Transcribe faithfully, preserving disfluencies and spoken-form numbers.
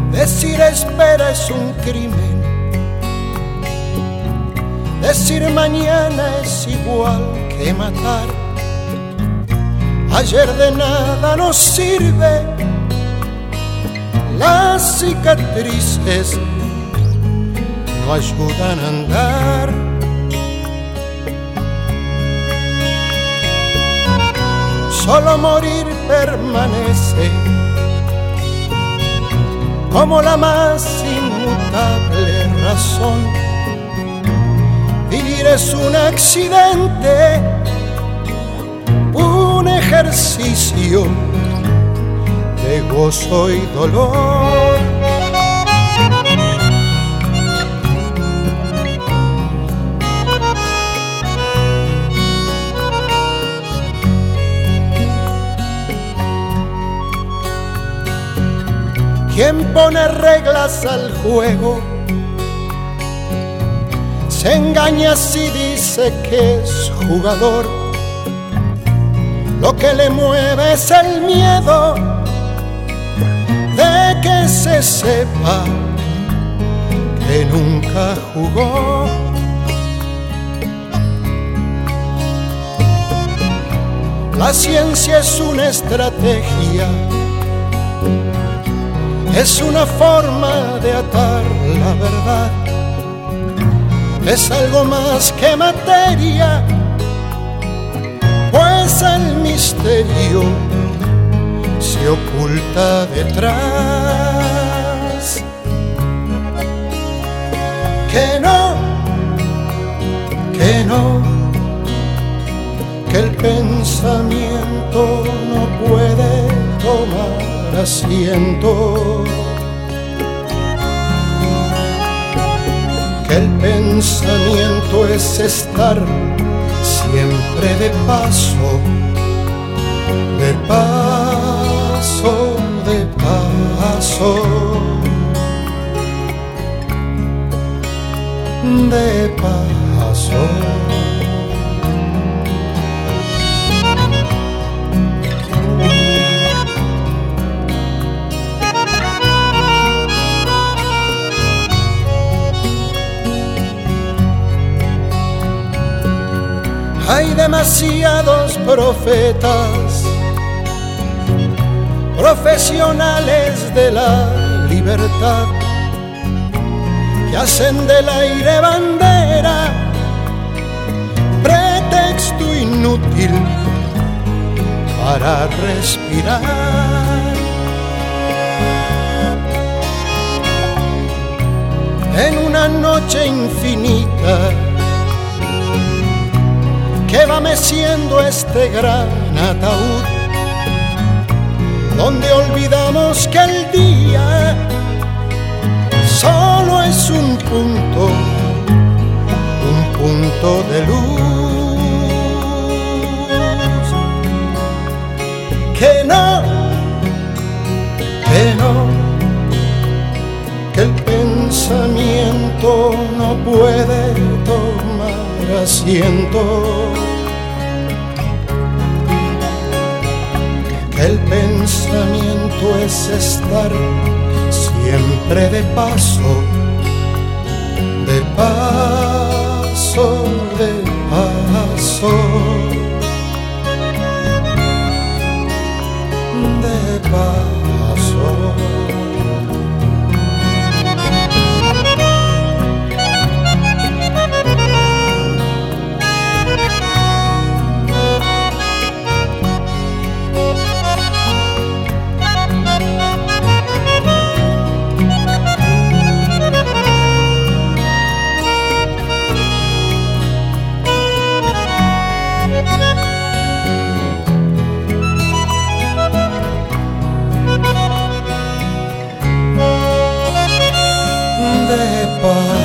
Decir espera es un crimen. Decir mañana es igual que matar. Ayer de nada nos sirve. Las cicatrices no ayudan a andar. Solo morir permanece como la más inmutable razón. Vivir es un accidente, un ejercicio de gozo y dolor. Quien pone reglas al juego se engaña si dice que es jugador. Lo que le mueve es el miedo de que se sepa que nunca jugó. La ciencia es una estrategia, es una forma de atar la verdad. Es algo más que materia, pues el misterio se oculta detrás. Que no, que no, que el pensamiento no puede tomar asiento. Que el pensamiento es estar siempre de paso, de paso, de paso, de paso. Hay demasiados profetas, profesionales de la libertad, que hacen del aire bandera, pretexto inútil para respirar. En una noche infinita que va meciendo este gran ataúd, donde olvidamos que el día solo es un punto, un punto de luz. Que no, que no, que el pensamiento no puede tomar asiento. Que el pensamiento es estar siempre de paso, de paso, de paso, de paso. De paz.